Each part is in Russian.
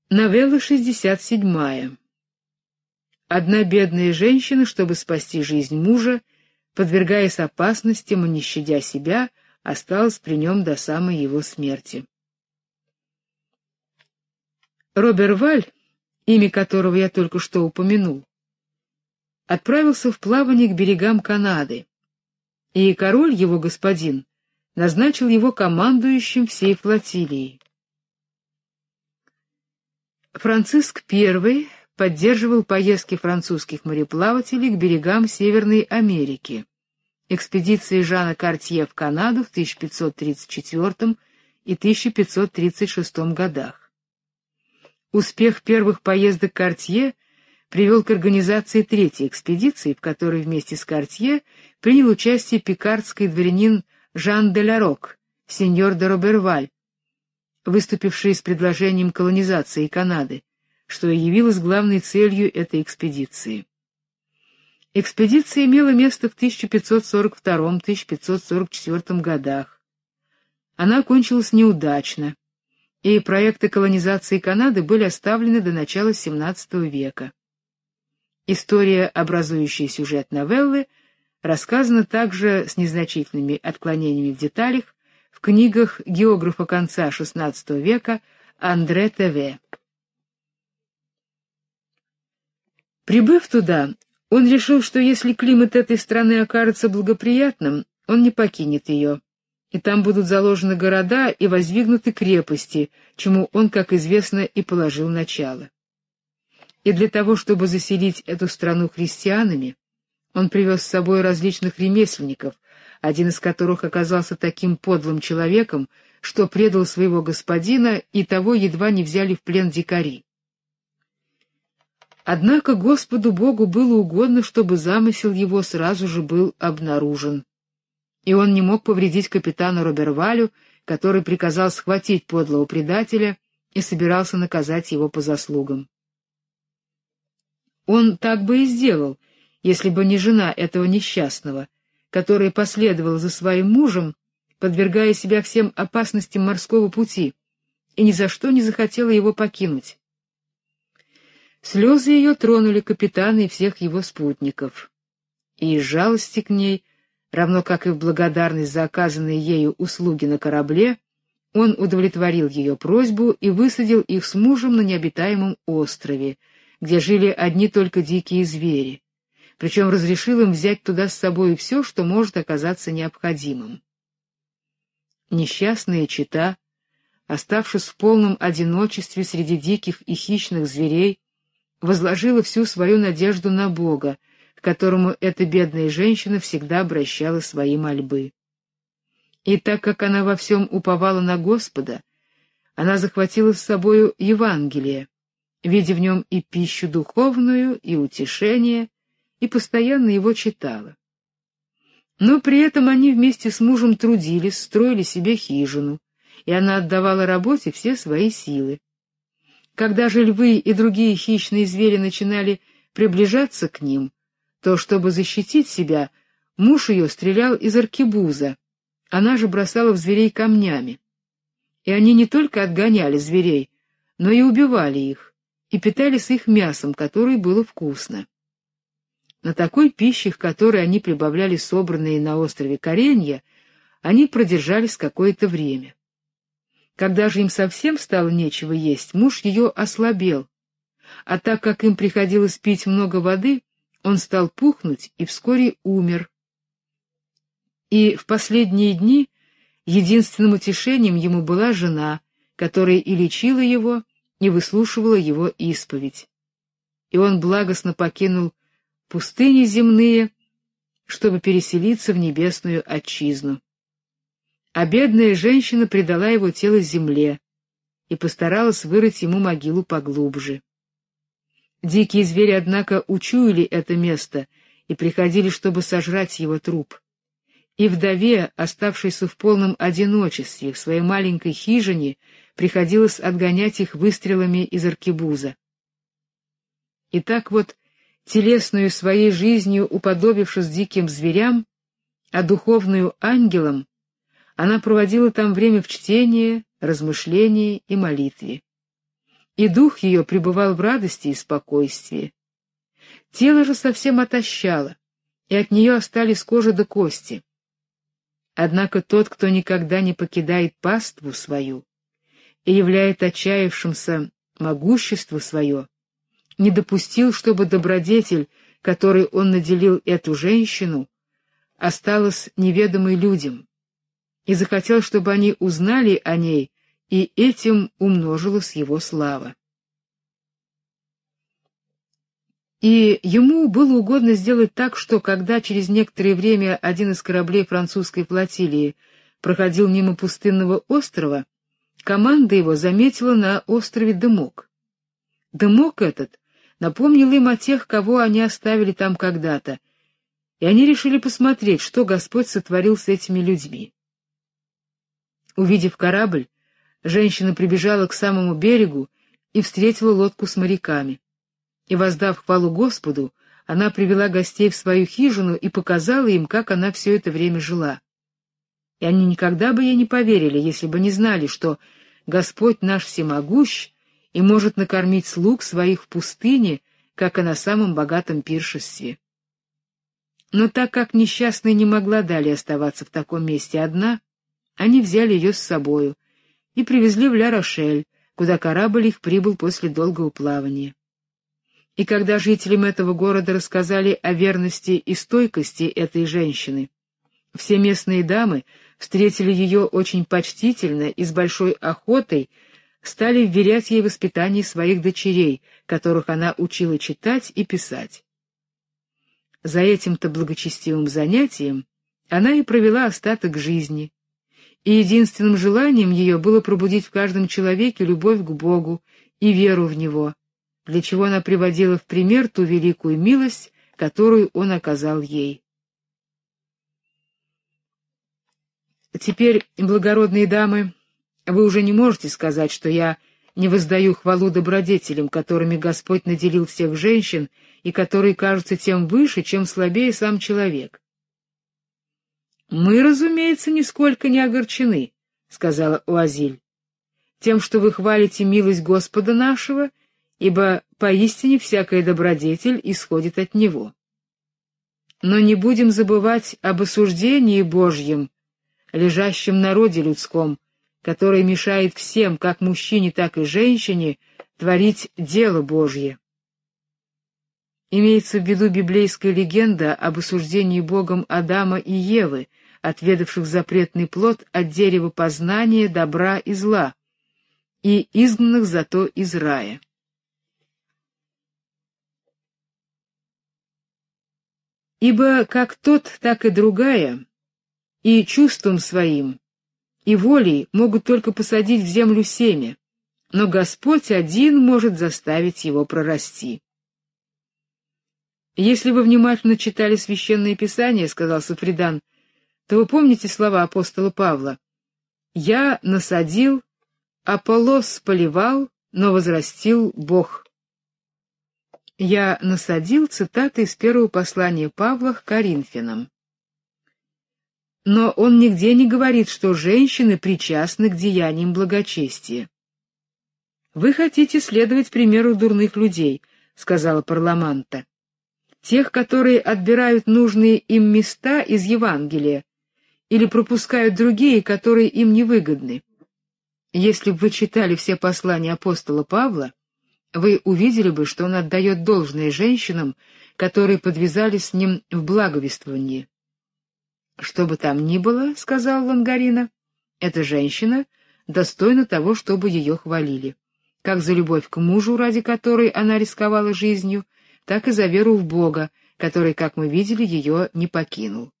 Новелла 67. Одна бедная женщина, чтобы спасти жизнь мужа, подвергаясь опасностям и не щадя себя, осталась при нем до самой его смерти. Роберваль, имя которого я только что упомянул, отправился в плавание к берегам Канады, и король, его господин, назначил его командующим всей флотилией. Франциск I поддерживал поездки французских мореплавателей к берегам Северной Америки, экспедиции Жана Картье в Канаду в 1534 и 1536 годах. Успех первых поездок Картье привел к организации третьей экспедиции, в которой вместе с Картье принял участие пикардский дворянин Жан де Ларок, сеньор де Роберваль, выступивший с предложением колонизации Канады, что и явилось главной целью этой экспедиции. Экспедиция имела место в 1542-1544 годах. Она окончилась неудачно, и проекты колонизации Канады были оставлены до начала XVII века. История, образующая сюжет новеллы, рассказана также с незначительными отклонениями в деталях в книгах географа конца XVI века Андре Теве. Прибыв туда, он решил, что если климат этой страны окажется благоприятным, он не покинет ее, и там будут заложены города и воздвигнуты крепости, чему он, как известно, и положил начало. И для того, чтобы заселить эту страну христианами, он привез с собой различных ремесленников, один из которых оказался таким подлым человеком, что предал своего господина, и того едва не взяли в плен дикари. Однако Господу Богу было угодно, чтобы замысел его сразу же был обнаружен, и он не мог повредить капитану Робервалю, который приказал схватить подлого предателя и собирался наказать его по заслугам. Он так бы и сделал, если бы не жена этого несчастного, которая последовала за своим мужем, подвергая себя всем опасностям морского пути, и ни за что не захотела его покинуть. Слезы ее тронули капитана и всех его спутников, и из жалости к ней, равно как и в благодарность за оказанные ею услуги на корабле, он удовлетворил ее просьбу и высадил их с мужем на необитаемом острове, где жили одни только дикие звери, причем разрешил им взять туда с собой все, что может оказаться необходимым. Несчастная чета, оставшись в полном одиночестве среди диких и хищных зверей, возложила всю свою надежду на Бога, к которому эта бедная женщина всегда обращала свои мольбы. И так как она во всем уповала на Господа, она захватила с собою Евангелие, видя в нем и пищу духовную, и утешение, и постоянно его читала. Но при этом они вместе с мужем трудились, строили себе хижину, и она отдавала работе все свои силы. Когда же львы и другие хищные звери начинали приближаться к ним, то, чтобы защитить себя, муж ее стрелял из аркебуза, она же бросала в зверей камнями. И они не только отгоняли зверей, но и убивали их, и питались их мясом, которое было вкусно. На такой пище, к которой они прибавляли собранные на острове коренья, они продержались какое-то время. Когда же им совсем стало нечего есть, муж ее ослабел, а так как им приходилось пить много воды, он стал пухнуть и вскоре умер. И в последние дни единственным утешением ему была жена, которая и лечила его, и выслушивала его исповедь. И он благостно покинул пустыни земные, чтобы переселиться в небесную отчизну. А бедная женщина предала его тело земле и постаралась вырыть ему могилу поглубже. Дикие звери, однако, учуяли это место и приходили, чтобы сожрать его труп. И вдове, оставшейся в полном одиночестве в своей маленькой хижине, приходилось отгонять их выстрелами из аркебуза. И так вот, телесную своей жизнью уподобившись диким зверям, а духовную ангелам, она проводила там время в чтении, размышлении и молитве. и дух ее пребывал в радости и спокойствии. Тело же совсем отощало, и от нее остались кожа до кости. Однако тот, кто никогда не покидает паству свою и являет отчаявшимся могущество свое, не допустил, чтобы добродетель, которой он наделил эту женщину, осталась неведомой людям, и захотел, чтобы они узнали о ней, и этим умножилась его слава. И ему было угодно сделать так, что, когда через некоторое время один из кораблей французской флотилии проходил мимо пустынного острова, команда его заметила на острове дымок. Дымок этот напомнил им о тех, кого они оставили там когда-то, и они решили посмотреть, что Господь сотворил с этими людьми. Увидев корабль, женщина прибежала к самому берегу и встретила лодку с моряками. И, воздав хвалу Господу, она привела гостей в свою хижину и показала им, как она все это время жила. И они никогда бы ей не поверили, если бы не знали, что Господь наш всемогущ и может накормить слуг своих в пустыне, как и на самом богатом пиршестве. Но так как несчастная не могла далее оставаться в таком месте одна, они взяли ее с собою и привезли в Ля-Рошель, куда корабль их прибыл после долгого плавания. И когда жителям этого города рассказали о верности и стойкости этой женщины, все местные дамы встретили ее очень почтительно и с большой охотой стали вверять ей воспитание своих дочерей, которых она учила читать и писать. За этим-то благочестивым занятием она и провела остаток жизни, и единственным желанием ее было пробудить в каждом человеке любовь к Богу и веру в Него, для чего она приводила в пример ту великую милость, которую Он оказал ей. Теперь, благородные дамы, вы уже не можете сказать, что я не воздаю хвалу добродетелям, которыми Господь наделил всех женщин и которые кажутся тем выше, чем слабее сам человек. «Мы, разумеется, нисколько не огорчены», — сказала Уазиль, «тем, что вы хвалите милость Господа нашего, ибо поистине всякая добродетель исходит от Него. Но не будем забывать об осуждении Божьем, лежащем на роде людском, которое мешает всем, как мужчине, так и женщине, творить дело Божье». Имеется в виду библейская легенда об осуждении Богом Адама и Евы, отведавших запретный плод от дерева познания добра и зла, и изгнанных зато из рая. Ибо как тот, так и другая, и чувством своим, и волей могут только посадить в землю семя, но Господь один может заставить его прорасти. «Если вы внимательно читали Священное Писание, — сказал Сафридан, — то вы помните слова апостола Павла: «Я насадил, Аполлос поливал, но возрастил Бог». «Я насадил» — цитата из первого послания Павла к Коринфянам. Но он нигде не говорит, что женщины причастны к деяниям благочестия. «Вы хотите следовать примеру дурных людей», — сказала Парламанта, «тех, которые отбирают нужные им места из Евангелия или пропускают другие, которые им невыгодны. Если бы вы читали все послания апостола Павла, вы увидели бы, что он отдает должное женщинам, которые подвязались с ним в благовествовании. «Что бы там ни было, — сказал Лонгарина, — эта женщина достойна того, чтобы ее хвалили, как за любовь к мужу, ради которой она рисковала жизнью, так и за веру в Бога, который, как мы видели, ее не покинул».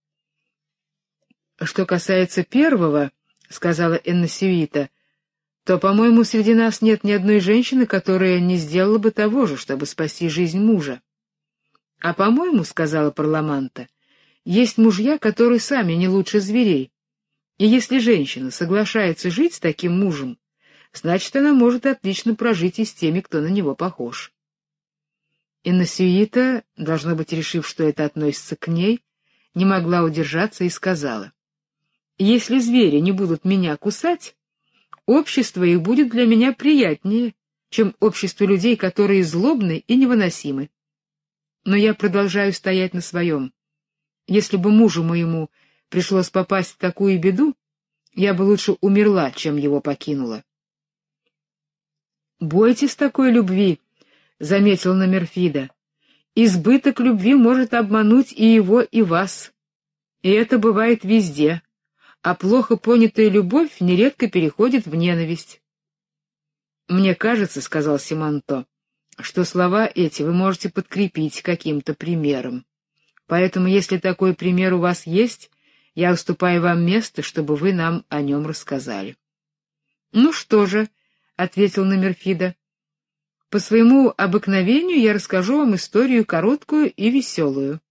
«Что касается первого, — сказала Энносиуита, — то, по-моему, среди нас нет ни одной женщины, которая не сделала бы того же, чтобы спасти жизнь мужа. А, по-моему, — сказала Парламанта, — есть мужья, которые сами не лучше зверей, и если женщина соглашается жить с таким мужем, значит, она может отлично прожить и с теми, кто на него похож». Энносиуита, должно быть, решив, что это относится к ней, не могла удержаться и сказала: «Если звери не будут меня кусать, общество их будет для меня приятнее, чем общество людей, которые злобны и невыносимы. Но я продолжаю стоять на своем. Если бы мужу моему пришлось попасть в такую беду, я бы лучше умерла, чем его покинула. «Бойтесь такой любви», — заметил Номерфида. «Избыток любви может обмануть и его, и вас. И это бывает везде, а плохо понятая любовь нередко переходит в ненависть». «Мне кажется, — сказал Симонто, — что слова эти вы можете подкрепить каким-то примером. Поэтому, если такой пример у вас есть, я уступаю вам место, чтобы вы нам о нем рассказали». «Ну что же», — ответил Номерфида, — «по своему обыкновению я расскажу вам историю короткую и веселую.